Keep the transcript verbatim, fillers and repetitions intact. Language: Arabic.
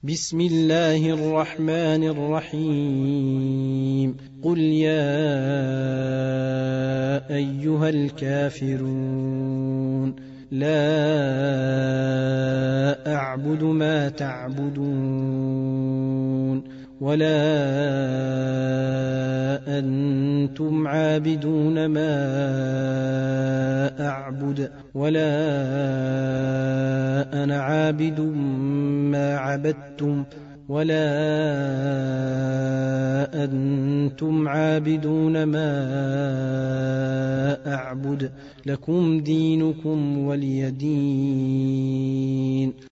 بسم الله الرحمن الرحيم قل يا أيها الكافرون لا أعبد ما تعبدون ولا أنتم عابدون ما أعبد ولا أنا عابد ما عبدتم ولا أنتم عابدون ما أعبد لكم دينكم ولي دين.